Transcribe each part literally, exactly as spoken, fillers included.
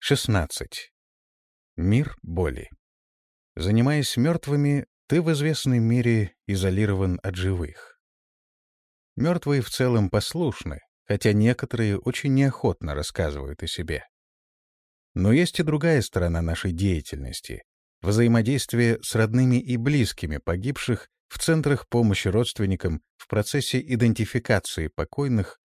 шестнадцать. Мир боли. Занимаясь мертвыми, ты в известной мере изолирован от живых. Мертвые в целом послушны, хотя некоторые очень неохотно рассказывают о себе. Но есть и другая сторона нашей деятельности — взаимодействие с родными и близкими погибших в центрах помощи родственникам в процессе идентификации покойных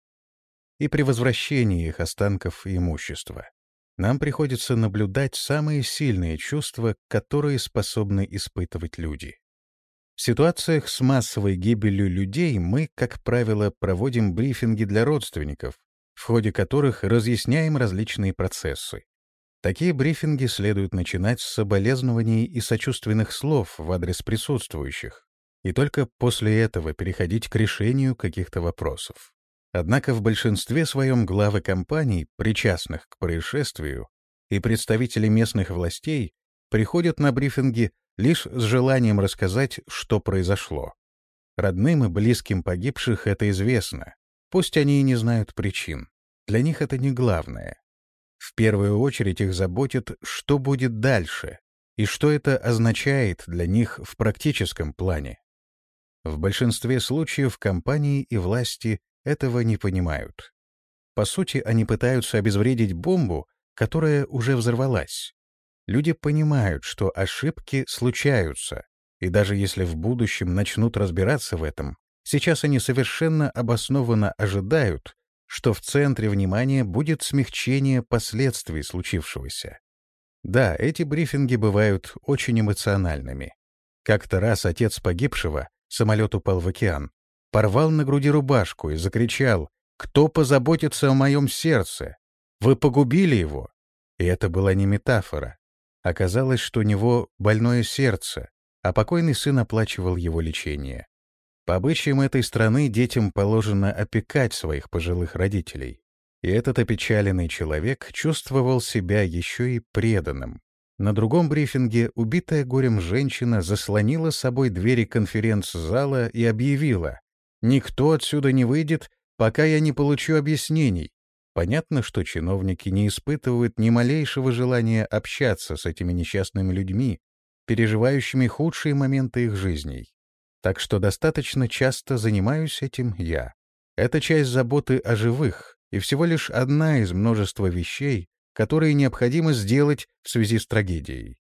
и при возвращении их останков и имущества. Нам приходится наблюдать самые сильные чувства, которые способны испытывать люди. В ситуациях с массовой гибелью людей мы, как правило, проводим брифинги для родственников, в ходе которых разъясняем различные процессы. Такие брифинги следует начинать с соболезнований и сочувственных слов в адрес присутствующих, и только после этого переходить к решению каких-то вопросов. Однако в большинстве своем главы компаний, причастных к происшествию, и представители местных властей приходят на брифинги лишь с желанием рассказать, что произошло. Родным и близким погибших это известно, пусть они и не знают причин. Для них это не главное. В первую очередь их заботит, что будет дальше, и что это означает для них в практическом плане. В большинстве случаев компании и власти этого не понимают. По сути, они пытаются обезвредить бомбу, которая уже взорвалась. Люди понимают, что ошибки случаются, и даже если в будущем начнут разбираться в этом, сейчас они совершенно обоснованно ожидают, что в центре внимания будет смягчение последствий случившегося. Да, эти брифинги бывают очень эмоциональными. Как-то раз отец погибшего, самолет упал в океан, порвал на груди рубашку и закричал: «Кто позаботится о моем сердце? Вы погубили его!» И это была не метафора. Оказалось, что у него больное сердце, а покойный сын оплачивал его лечение. По обычаям этой страны детям положено опекать своих пожилых родителей. И этот опечаленный человек чувствовал себя еще и преданным. На другом брифинге убитая горем женщина заслонила собой двери конференц-зала и объявила: «Никто отсюда не выйдет, пока я не получу объяснений». Понятно, что чиновники не испытывают ни малейшего желания общаться с этими несчастными людьми, переживающими худшие моменты их жизней. Так что достаточно часто занимаюсь этим я. Это часть заботы о живых и всего лишь одна из множества вещей, которые необходимо сделать в связи с трагедией.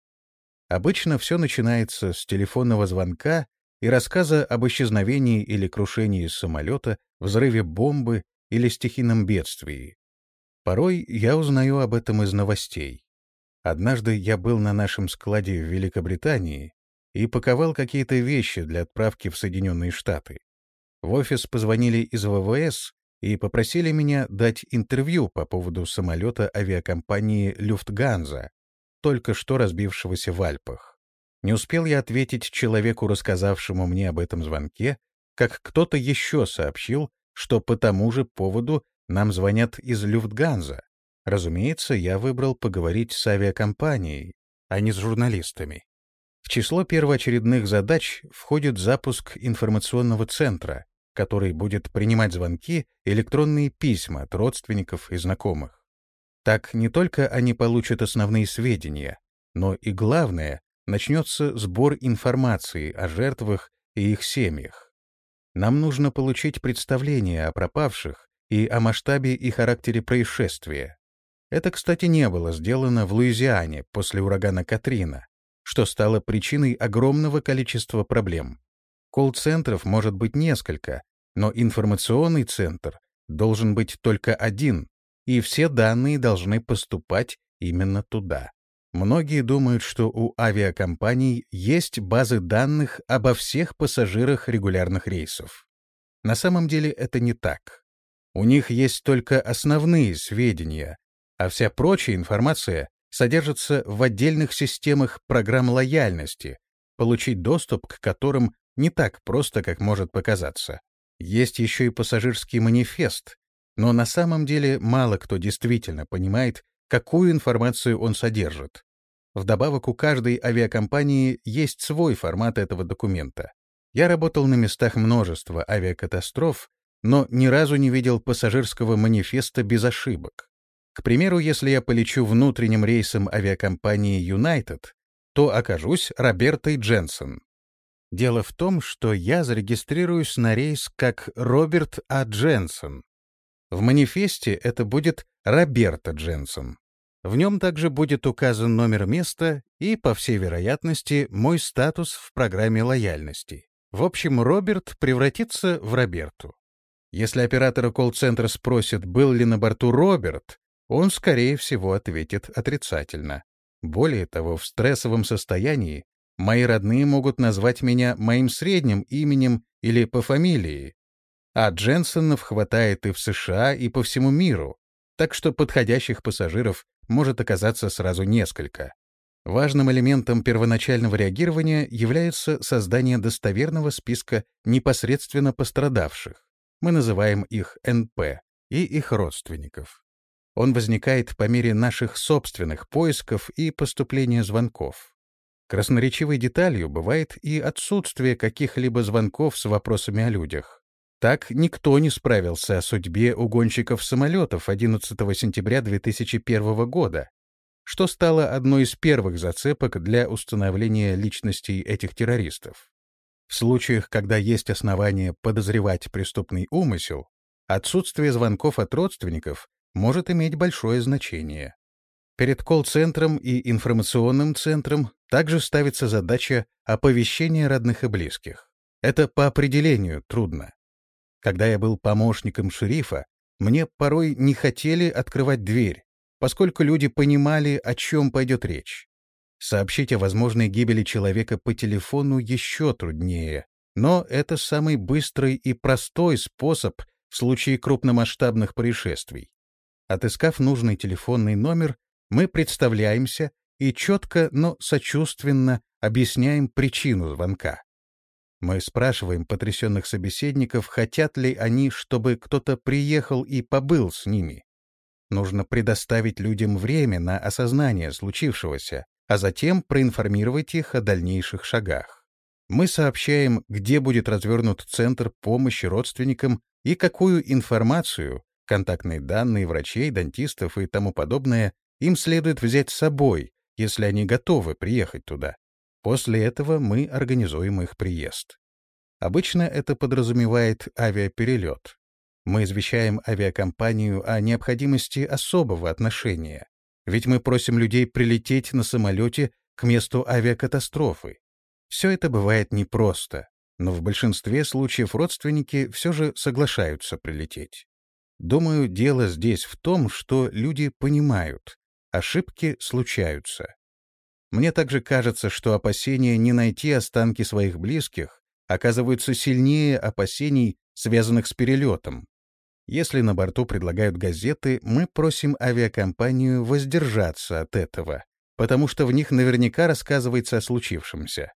Обычно все начинается с телефонного звонка и рассказа об исчезновении или крушении самолета, взрыве бомбы или стихийном бедствии. Порой я узнаю об этом из новостей. Однажды я был на нашем складе в Великобритании и паковал какие-то вещи для отправки в Соединенные Штаты. В офис позвонили из ВВС и попросили меня дать интервью по поводу самолета авиакомпании «Люфтганза», только что разбившегося в Альпах. Не успел я ответить человеку, рассказавшему мне об этом звонке, как кто-то еще сообщил, что по тому же поводу нам звонят из Люфтганза. Разумеется, я выбрал поговорить с авиакомпанией, а не с журналистами. В число первоочередных задач входит запуск информационного центра, который будет принимать звонки и электронные письма от родственников и знакомых. Так не только они получат основные сведения, но и главное, начнется сбор информации о жертвах и их семьях. Нам нужно получить представление о пропавших и о масштабе и характере происшествия. Это, кстати, не было сделано в Луизиане после урагана Катрина, что стало причиной огромного количества проблем. Колл-центров может быть несколько, но информационный центр должен быть только один, и все данные должны поступать именно туда. Многие думают, что у авиакомпаний есть базы данных обо всех пассажирах регулярных рейсов. На самом деле это не так. У них есть только основные сведения, а вся прочая информация содержится в отдельных системах программ лояльности, получить доступ к которым не так просто, как может показаться. Есть еще и пассажирский манифест, но на самом деле мало кто действительно понимает, какую информацию он содержит. Вдобавок у каждой авиакомпании есть свой формат этого документа. Я работал на местах множества авиакатастроф, но ни разу не видел пассажирского манифеста без ошибок. К примеру, если я полечу внутренним рейсом авиакомпании United, то окажусь Робертой Дженсон. Дело в том, что я зарегистрируюсь на рейс как Роберт А. Дженсон. В манифесте это будет Роберта Дженсон. В нем также будет указан номер места и, по всей вероятности, мой статус в программе лояльности. В общем, Роберт превратится в Роберту. Если оператора колл-центра спросит, был ли на борту Роберт, он, скорее всего, ответит отрицательно. Более того, в стрессовом состоянии мои родные могут назвать меня моим средним именем или по фамилии. А Дженсонов хватает и в США, и по всему миру, так что подходящих пассажиров может оказаться сразу несколько. Важным элементом первоначального реагирования является создание достоверного списка непосредственно пострадавших. Мы называем их эн пэ, и их родственников. Он возникает по мере наших собственных поисков и поступления звонков. Красноречивой деталью бывает и отсутствие каких-либо звонков с вопросами о людях. Так никто не справился о судьбе угонщиков самолетов одиннадцатого сентября две тысячи первого года, что стало одной из первых зацепок для установления личностей этих террористов. В случаях, когда есть основания подозревать преступный умысел, отсутствие звонков от родственников может иметь большое значение. Перед колл-центром и информационным центром также ставится задача оповещения родных и близких. Это по определению трудно. Когда я был помощником шерифа, мне порой не хотели открывать дверь, поскольку люди понимали, о чем пойдет речь. Сообщить о возможной гибели человека по телефону еще труднее, но это самый быстрый и простой способ в случае крупномасштабных происшествий. Отыскав нужный телефонный номер, мы представляемся и четко, но сочувственно объясняем причину звонка. Мы спрашиваем потрясенных собеседников, хотят ли они, чтобы кто-то приехал и побыл с ними. Нужно предоставить людям время на осознание случившегося, а затем проинформировать их о дальнейших шагах. Мы сообщаем, где будет развернут центр помощи родственникам и какую информацию, контактные данные врачей, дантистов и тому подобное, им следует взять с собой, если они готовы приехать туда. После этого мы организуем их приезд. Обычно это подразумевает авиаперелет. Мы извещаем авиакомпанию о необходимости особого отношения, ведь мы просим людей прилететь на самолете к месту авиакатастрофы. Все это бывает непросто, но в большинстве случаев родственники все же соглашаются прилететь. Думаю, дело здесь в том, что люди понимают, ошибки случаются. Мне также кажется, что опасения не найти останки своих близких оказываются сильнее опасений, связанных с перелетом. Если на борту предлагают газеты, мы просим авиакомпанию воздержаться от этого, потому что в них наверняка рассказывается о случившемся.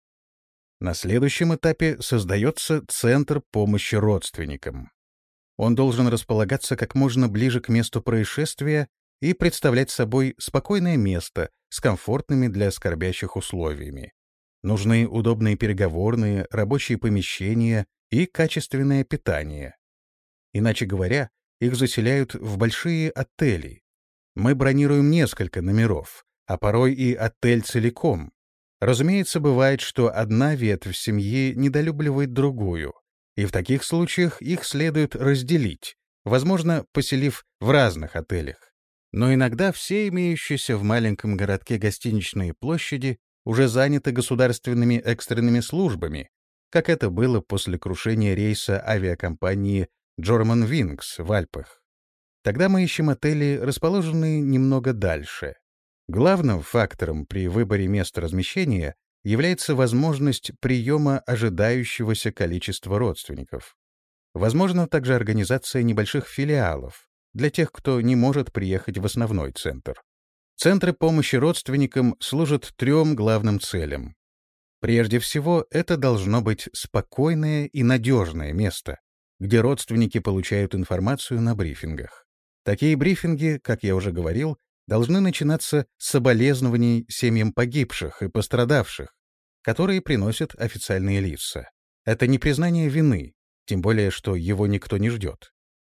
На следующем этапе создается Центр помощи родственникам. Он должен располагаться как можно ближе к месту происшествия и представлять собой спокойное место с комфортными для скорбящих условиями. Нужны удобные переговорные, рабочие помещения и качественное питание. Иначе говоря, их заселяют в большие отели. Мы бронируем несколько номеров, а порой и отель целиком. Разумеется, бывает, что одна ветвь семьи недолюбливает другую, и в таких случаях их следует разделить, возможно, поселив в разных отелях. Но иногда все имеющиеся в маленьком городке гостиничные площади уже заняты государственными экстренными службами, как это было после крушения рейса авиакомпании Germanwings в Альпах. Тогда мы ищем отели, расположенные немного дальше. Главным фактором при выборе места размещения является возможность приема ожидающегося количества родственников. Возможно также организация небольших филиалов для тех, кто не может приехать в основной центр. Центры помощи родственникам служат трем главным целям. Прежде всего, это должно быть спокойное и надежное место, где родственники получают информацию на брифингах. Такие брифинги, как я уже говорил, должны начинаться с соболезнований семьям погибших и пострадавших, которые приносят официальные лица. Это не признание вины, тем более, что его никто не ждет.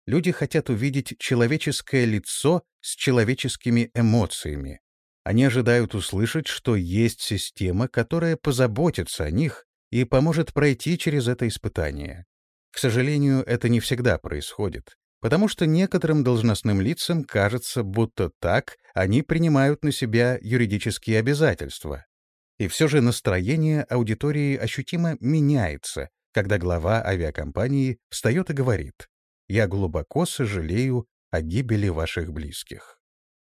Люди хотят увидеть человеческое лицо с человеческими эмоциями. Они ожидают услышать, что есть система, которая позаботится о них и поможет пройти через это испытание. К сожалению, это не всегда происходит, потому что некоторым должностным лицам кажется, будто так они принимают на себя юридические обязательства. И все же настроение аудитории ощутимо меняется, когда глава авиакомпании встает и говорит: «Я глубоко сожалею о гибели ваших близких».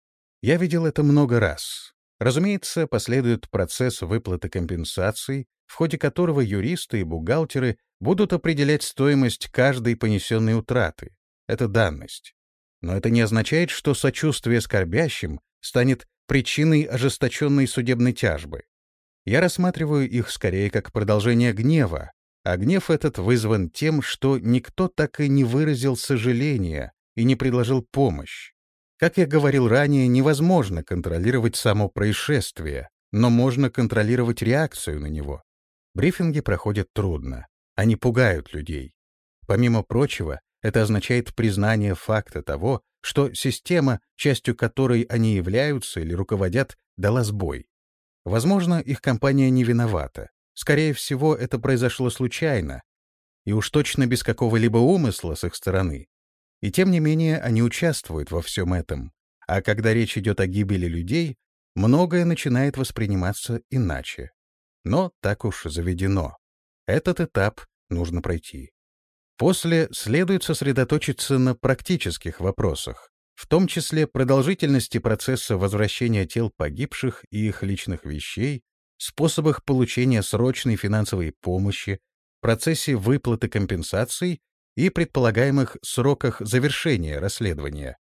Я видел это много раз. Разумеется, последует процесс выплаты компенсаций, в ходе которого юристы и бухгалтеры будут определять стоимость каждой понесенной утраты. Это данность. Но это не означает, что сочувствие скорбящим станет причиной ожесточенной судебной тяжбы. Я рассматриваю их скорее как продолжение гнева, а гнев этот вызван тем, что никто так и не выразил сожаления и не предложил помощь. Как я говорил ранее, невозможно контролировать само происшествие, но можно контролировать реакцию на него. Брифинги проходят трудно. Они пугают людей. Помимо прочего, это означает признание факта того, что система, частью которой они являются или руководят, дала сбой. Возможно, их компания не виновата. Скорее всего, это произошло случайно, и уж точно без какого-либо умысла с их стороны. И тем не менее, они участвуют во всем этом. А когда речь идет о гибели людей, многое начинает восприниматься иначе. Но так уж заведено. Этот этап нужно пройти. После следует сосредоточиться на практических вопросах, в том числе продолжительности процесса возвращения тел погибших и их личных вещей, способах получения срочной финансовой помощи, процессе выплаты компенсаций и предполагаемых сроках завершения расследования.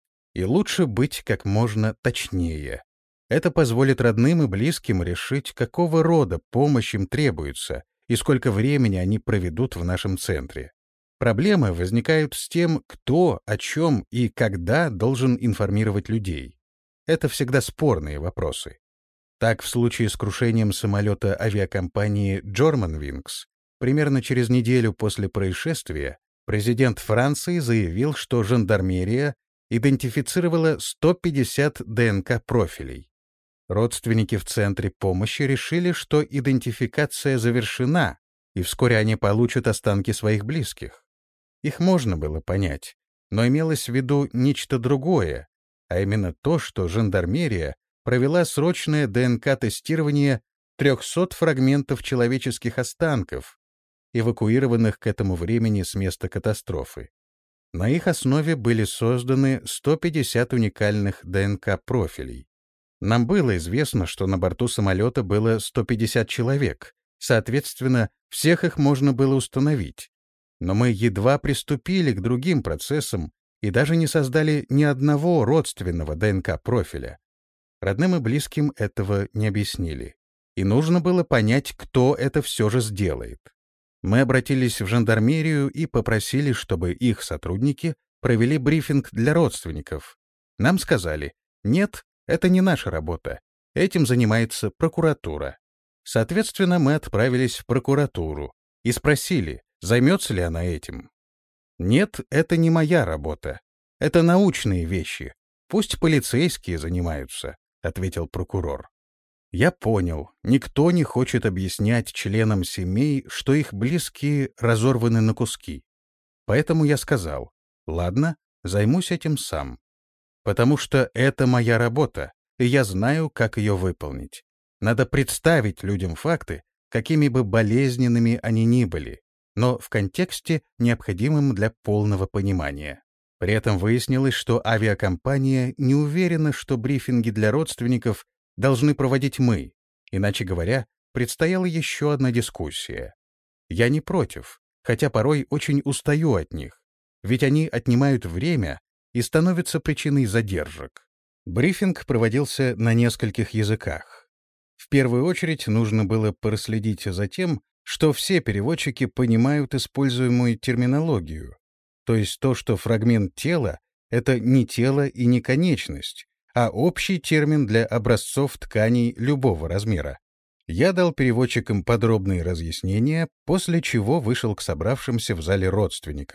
И лучше быть как можно точнее. Это позволит родным и близким решить, какого рода помощь им требуется и сколько времени они проведут в нашем центре. Проблемы возникают с тем, кто, о чем и когда должен информировать людей. Это всегда спорные вопросы. Так, в случае с крушением самолета авиакомпании Germanwings, примерно через неделю после происшествия, президент Франции заявил, что жандармерия идентифицировала сто пятьдесят ДНК-профилей. Родственники в центре помощи решили, что идентификация завершена, и вскоре они получат останки своих близких. Их можно было понять, но имелось в виду нечто другое, а именно то, что жандармерия провела срочное ДНК-тестирование трехсот фрагментов человеческих останков, эвакуированных к этому времени с места катастрофы. На их основе были созданы сто пятьдесят уникальных ДНК-профилей. Нам было известно, что на борту самолета было сто пятьдесят человек, соответственно, всех их можно было установить. Но мы едва приступили к другим процессам и даже не создали ни одного родственного ДНК-профиля. Родным и близким этого не объяснили. И нужно было понять, кто это все же сделает. Мы обратились в жандармерию и попросили, чтобы их сотрудники провели брифинг для родственников. Нам сказали: нет, это не наша работа, этим занимается прокуратура. Соответственно, мы отправились в прокуратуру и спросили, займется ли она этим. Нет, это не моя работа. Это научные вещи. Пусть полицейские занимаются, — ответил прокурор. Я понял, никто не хочет объяснять членам семей, что их близкие разорваны на куски. Поэтому я сказал: ладно, займусь этим сам. Потому что это моя работа, и я знаю, как ее выполнить. Надо представить людям факты, какими бы болезненными они ни были, но в контексте, необходимом для полного понимания. При этом выяснилось, что авиакомпания не уверена, что брифинги для родственников должны проводить мы, иначе говоря, предстояла еще одна дискуссия. Я не против, хотя порой очень устаю от них, ведь они отнимают время и становятся причиной задержек. Брифинг проводился на нескольких языках. В первую очередь нужно было проследить за тем, что все переводчики понимают используемую терминологию, то есть то, что фрагмент тела — это не тело и не конечность, а общий термин для образцов тканей любого размера. Я дал переводчикам подробные разъяснения, после чего вышел к собравшимся в зале родственникам.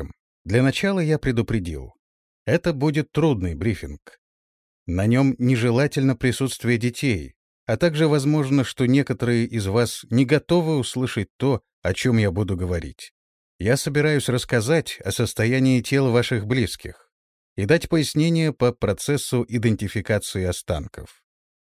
Для начала я предупредил. Это будет трудный брифинг. На нем нежелательно присутствие детей, а также возможно, что некоторые из вас не готовы услышать то, о чем я буду говорить. Я собираюсь рассказать о состоянии тел ваших близких и дать пояснение по процессу идентификации останков.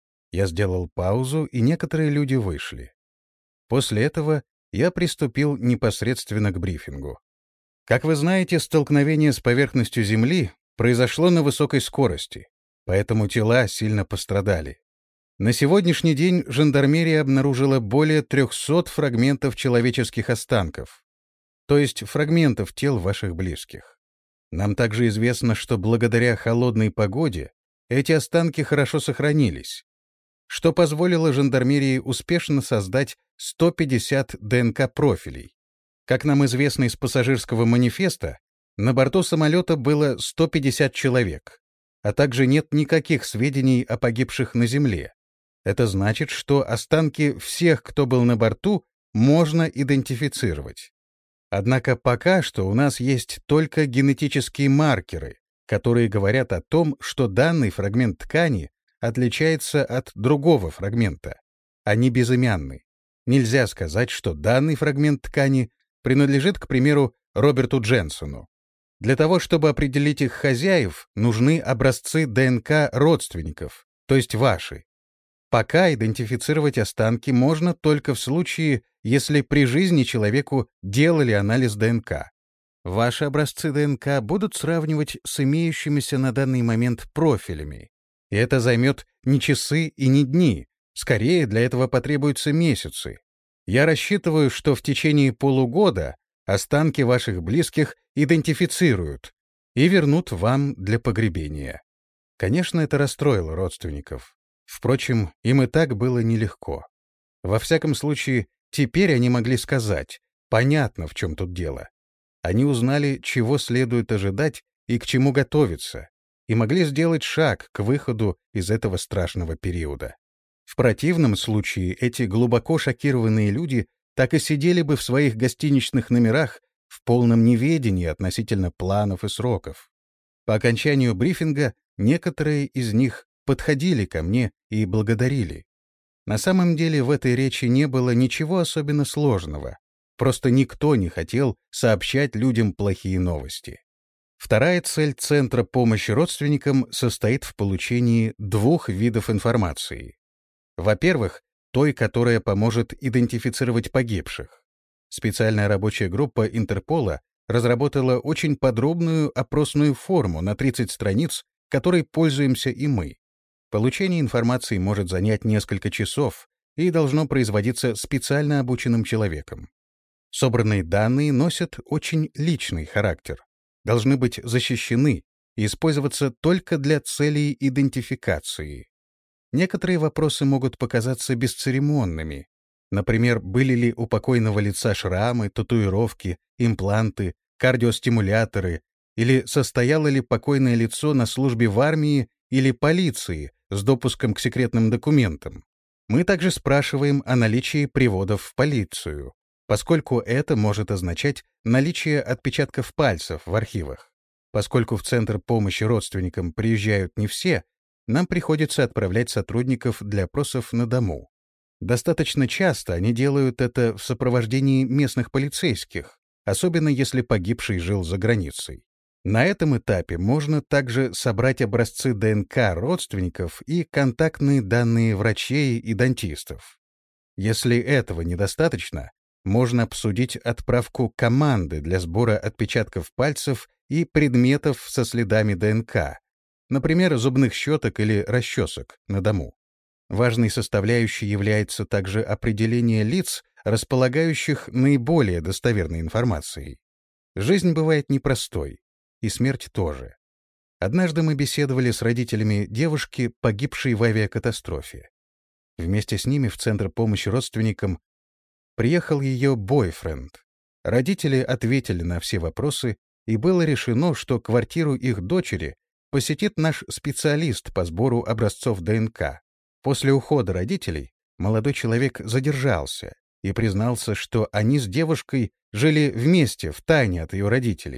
Я сделал паузу, и некоторые люди вышли. После этого я приступил непосредственно к брифингу. Как вы знаете, столкновение с поверхностью Земли произошло на высокой скорости, поэтому тела сильно пострадали. На сегодняшний день жандармерия обнаружила более трехсот фрагментов человеческих останков, то есть фрагментов тел ваших близких. Нам также известно, что благодаря холодной погоде эти останки хорошо сохранились, что позволило жандармерии успешно создать сто пятьдесят ДНК-профилей. Как нам известно из пассажирского манифеста, на борту самолета было сто пятьдесят человек, а также нет никаких сведений о погибших на Земле. Это значит, что останки всех, кто был на борту, можно идентифицировать. Однако пока что у нас есть только генетические маркеры, которые говорят о том, что данный фрагмент ткани отличается от другого фрагмента, а не безымянный. Нельзя сказать, что данный фрагмент ткани принадлежит, к примеру, Роберту Дженсону. Для того, чтобы определить их хозяев, нужны образцы ДНК родственников, то есть ваши. Пока идентифицировать останки можно только в случае, если при жизни человеку делали анализ ДНК. Ваши образцы ДНК будут сравнивать с имеющимися на данный момент профилями. И это займет не часы и не дни, скорее для этого потребуются месяцы. Я рассчитываю, что в течение полугода останки ваших близких идентифицируют и вернут вам для погребения. Конечно, это расстроило родственников. Впрочем, им и так было нелегко. Во всяком случае, теперь они могли сказать, понятно, в чем тут дело. Они узнали, чего следует ожидать и к чему готовиться, и могли сделать шаг к выходу из этого страшного периода. В противном случае эти глубоко шокированные люди так и сидели бы в своих гостиничных номерах в полном неведении относительно планов и сроков. По окончанию брифинга некоторые из них подходили ко мне и благодарили. На самом деле в этой речи не было ничего особенно сложного, просто никто не хотел сообщать людям плохие новости. Вторая цель Центра помощи родственникам состоит в получении двух видов информации. Во-первых, той, которая поможет идентифицировать погибших. Специальная рабочая группа Интерпола разработала очень подробную опросную форму на тридцать страниц, которой пользуемся и мы. Получение информации может занять несколько часов и должно производиться специально обученным человеком. Собранные данные носят очень личный характер, должны быть защищены и использоваться только для целей идентификации. Некоторые вопросы могут показаться бесцеремонными. Например, были ли у покойного лица шрамы, татуировки, импланты, кардиостимуляторы, или состояло ли покойное лицо на службе в армии или полиции с допуском к секретным документам. Мы также спрашиваем о наличии приводов в полицию, поскольку это может означать наличие отпечатков пальцев в архивах. Поскольку в Центр помощи родственникам приезжают не все, нам приходится отправлять сотрудников для опросов на дому. Достаточно часто они делают это в сопровождении местных полицейских, особенно если погибший жил за границей. На этом этапе можно также собрать образцы ДНК родственников и контактные данные врачей и дантистов. Если этого недостаточно, можно обсудить отправку команды для сбора отпечатков пальцев и предметов со следами ДНК, например, зубных щеток или расчесок на дому. Важной составляющей является также определение лиц, располагающих наиболее достоверной информацией. Жизнь бывает непростой, и смерть тоже. Однажды мы беседовали с родителями девушки, погибшей в авиакатастрофе. Вместе с ними в Центр помощи родственникам приехал ее бойфренд. Родители ответили на все вопросы, и было решено, что квартиру их дочери посетит наш специалист по сбору образцов ДНК. После ухода родителей молодой человек задержался и признался, что они с девушкой жили вместе в тайне от ее родителей.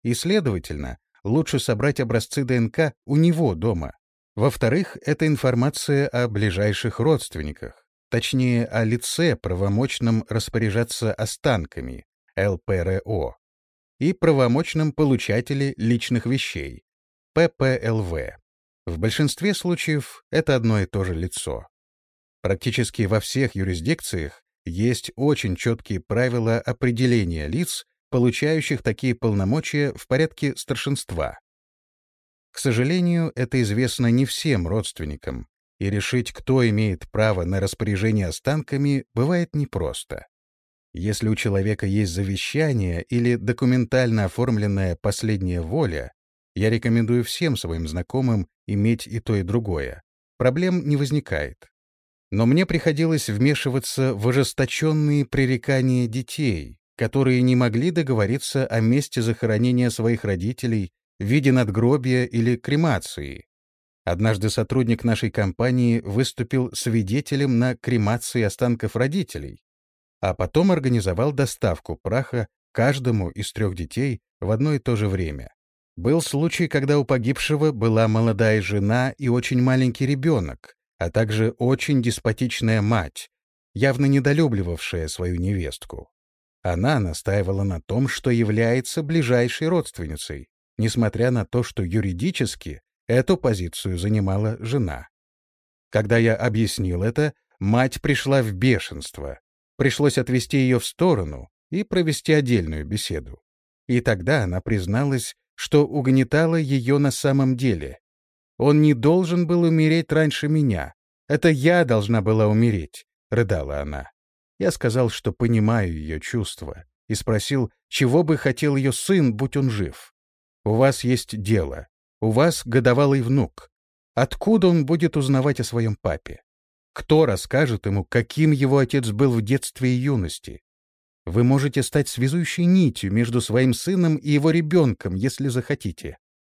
и, следовательно, лучше собрать образцы ДНК у него дома. Во-вторых, это информация о ближайших родственниках, точнее, о лице, правомочном распоряжаться останками, эл пэ эр о, и правомочном получателе личных вещей, пэ пэ эл вэ. В большинстве случаев это одно и то же лицо. Практически во всех юрисдикциях есть очень четкие правила определения лиц, получающих такие полномочия в порядке старшинства. К сожалению, это известно не всем родственникам, и решить, кто имеет право на распоряжение останками, бывает непросто. Если у человека есть завещание или документально оформленная последняя воля, я рекомендую всем своим знакомым иметь и то, и другое. Проблем не возникает. Но мне приходилось вмешиваться в ожесточенные пререкания детей, которые не могли договориться о месте захоронения своих родителей в виде надгробия или кремации. Однажды сотрудник нашей компании выступил свидетелем на кремации останков родителей, а потом организовал доставку праха каждому из трех детей в одно и то же время. Был случай, когда у погибшего была молодая жена и очень маленький ребенок, а также очень деспотичная мать, явно недолюбливавшая свою невестку. Она настаивала на том, что является ближайшей родственницей, несмотря на то, что юридически эту позицию занимала жена. Когда я объяснил это, мать пришла в бешенство. Пришлось отвести ее в сторону и провести отдельную беседу. И тогда она призналась, что угнетала ее на самом деле. «Он не должен был умереть раньше меня. Это я должна была умереть», — рыдала она. Я сказал, что понимаю ее чувства, и спросил, чего бы хотел ее сын, будь он жив. «У вас есть дело. У вас годовалый внук. Откуда он будет узнавать о своем папе? Кто расскажет ему, каким его отец был в детстве и юности? Вы можете стать связующей нитью между своим сыном и его ребенком, если захотите.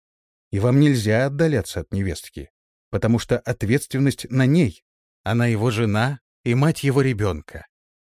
И вам нельзя отдаляться от невестки, потому что ответственность на ней. Она его жена и мать его ребенка».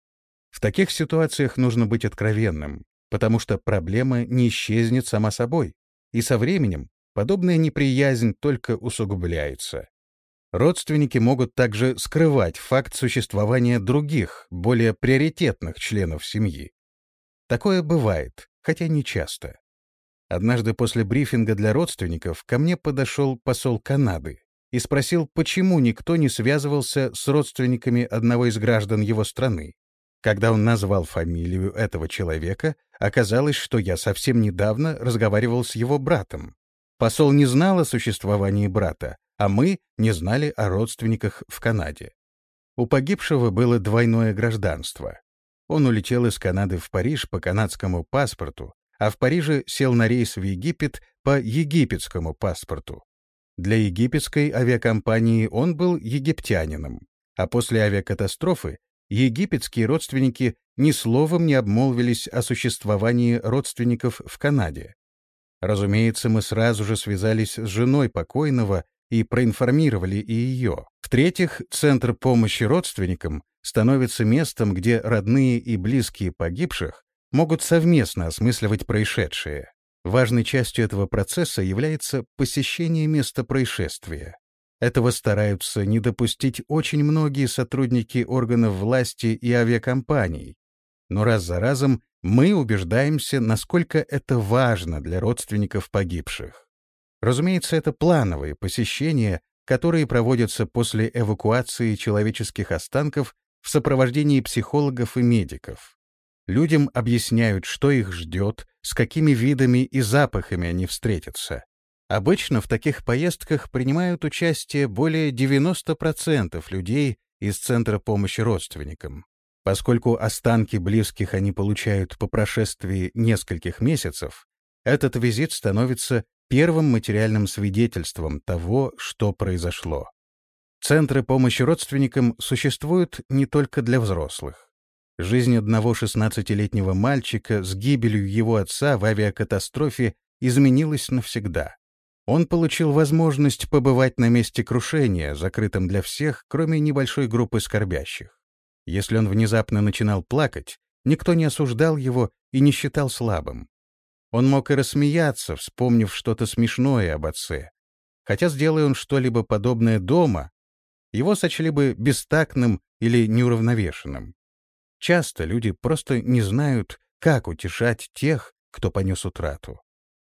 В таких ситуациях нужно быть откровенным, потому что проблема не исчезнет сама собой, и со временем подобная неприязнь только усугубляется. Родственники могут также скрывать факт существования других, более приоритетных членов семьи. Такое бывает, хотя не часто. Однажды после брифинга для родственников ко мне подошел посол Канады и спросил, почему никто не связывался с родственниками одного из граждан его страны. Когда он назвал фамилию этого человека, оказалось, что я совсем недавно разговаривал с его братом. Посол не знал о существовании брата, а мы не знали о родственниках в Канаде. У погибшего было двойное гражданство. Он улетел из Канады в Париж по канадскому паспорту, а в Париже сел на рейс в Египет по египетскому паспорту. Для египетской авиакомпании он был египтянином, а после авиакатастрофы египетские родственники ни словом не обмолвились о существовании родственников в Канаде. Разумеется, мы сразу же связались с женой покойного и проинформировали и ее. В-третьих, Центр помощи родственникам становится местом, где родные и близкие погибших могут совместно осмысливать происшедшее. Важной частью этого процесса является посещение места происшествия. Этого стараются не допустить очень многие сотрудники органов власти и авиакомпаний. Но раз за разом мы убеждаемся, насколько это важно для родственников погибших. Разумеется, это плановые посещения, которые проводятся после эвакуации человеческих останков в сопровождении психологов и медиков. Людям объясняют, что их ждет, с какими видами и запахами они встретятся. Обычно в таких поездках принимают участие более девяноста процентов людей из Центра помощи родственникам. Поскольку останки близких они получают по прошествии нескольких месяцев, этот визит становится первым материальным свидетельством того, что произошло. Центры помощи родственникам существуют не только для взрослых. Жизнь одного шестнадцатилетнего мальчика с гибелью его отца в авиакатастрофе изменилась навсегда. Он получил возможность побывать на месте крушения, закрытом для всех, кроме небольшой группы скорбящих. Если он внезапно начинал плакать, никто не осуждал его и не считал слабым. Он мог и рассмеяться, вспомнив что-то смешное об отце. Хотя, сделая он что-либо подобное дома, его сочли бы бестактным или неуравновешенным. Часто люди просто не знают, как утешать тех, кто понес утрату.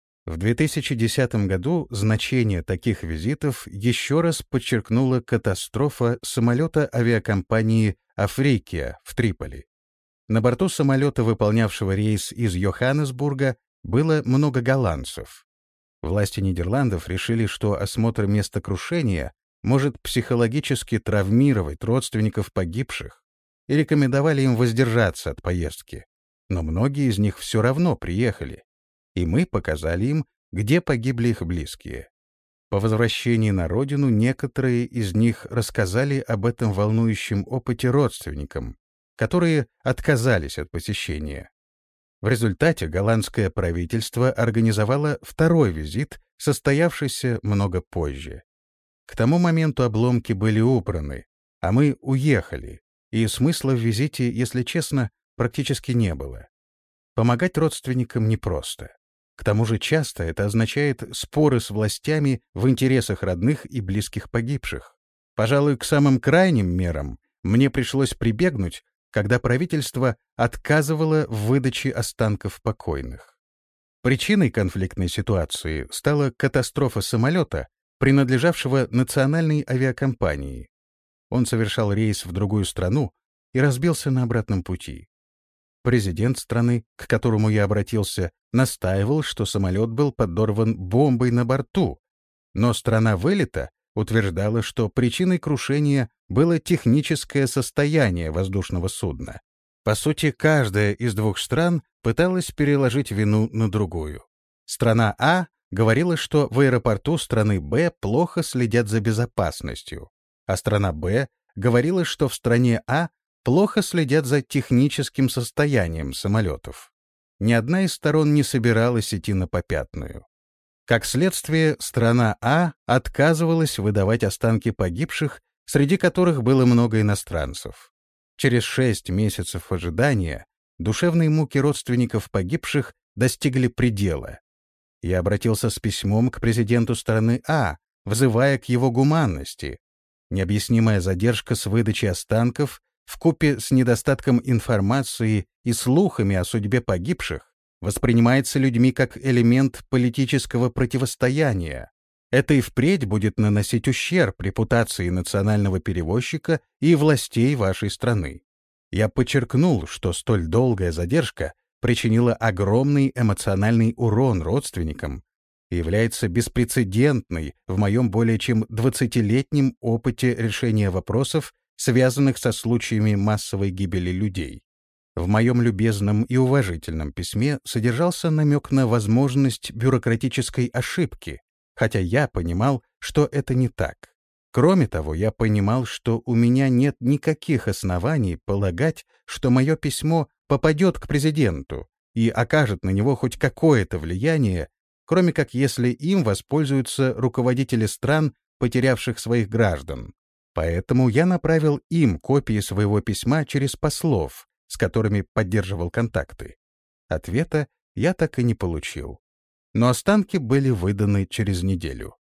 В две тысячи десятом году значение таких визитов еще раз подчеркнула катастрофа самолета авиакомпании «Африкия» в Триполи. На борту самолета, выполнявшего рейс из Йоханнесбурга, было много голландцев. Власти Нидерландов решили, что осмотр места крушения может психологически травмировать родственников погибших, и рекомендовали им воздержаться от поездки. Но многие из них все равно приехали, и мы показали им, где погибли их близкие. По возвращении на родину некоторые из них рассказали об этом волнующем опыте родственникам, которые отказались от посещения. В результате голландское правительство организовало второй визит, состоявшийся много позже. К тому моменту обломки были убраны, а мы уехали, и смысла в визите, если честно, практически не было. Помогать родственникам непросто. К тому же часто это означает споры с властями в интересах родных и близких погибших. Пожалуй, к самым крайним мерам мне пришлось прибегнуть, когда правительство отказывало в выдаче останков покойных. Причиной конфликтной ситуации стала катастрофа самолета, принадлежавшего национальной авиакомпании. Он совершал рейс в другую страну и разбился на обратном пути. Президент страны, к которому я обратился, настаивал, что самолет был подорван бомбой на борту, но страна вылета утверждала, что причиной крушения было техническое состояние воздушного судна. По сути, каждая из двух стран пыталась переложить вину на другую. Страна А говорила, что в аэропорту страны Б плохо следят за безопасностью, а страна Б говорила, что в стране А плохо следят за техническим состоянием самолетов. Ни одна из сторон не собиралась идти на попятную. Как следствие, страна А отказывалась выдавать останки погибших, среди которых было много иностранцев. Через шесть месяцев ожидания душевные муки родственников погибших достигли предела. Я обратился с письмом к президенту страны А, взывая к его гуманности. Необъяснимая задержка с выдачей останков вкупе с недостатком информации и слухами о судьбе погибших воспринимается людьми как элемент политического противостояния. Это и впредь будет наносить ущерб репутации национального перевозчика и властей вашей страны. Я подчеркнул, что столь долгая задержка причинила огромный эмоциональный урон родственникам и является беспрецедентной в моем более чем двадцатилетнем опыте решения вопросов, связанных со случаями массовой гибели людей. В моем любезном и уважительном письме содержался намек на возможность бюрократической ошибки, хотя я понимал, что это не так. Кроме того, я понимал, что у меня нет никаких оснований полагать, что мое письмо попадет к президенту и окажет на него хоть какое-то влияние, кроме как если им воспользуются руководители стран, потерявших своих граждан. Поэтому я направил им копии своего письма через послов, с которыми поддерживал контакты. Ответа я так и не получил. Но останки были выданы через неделю.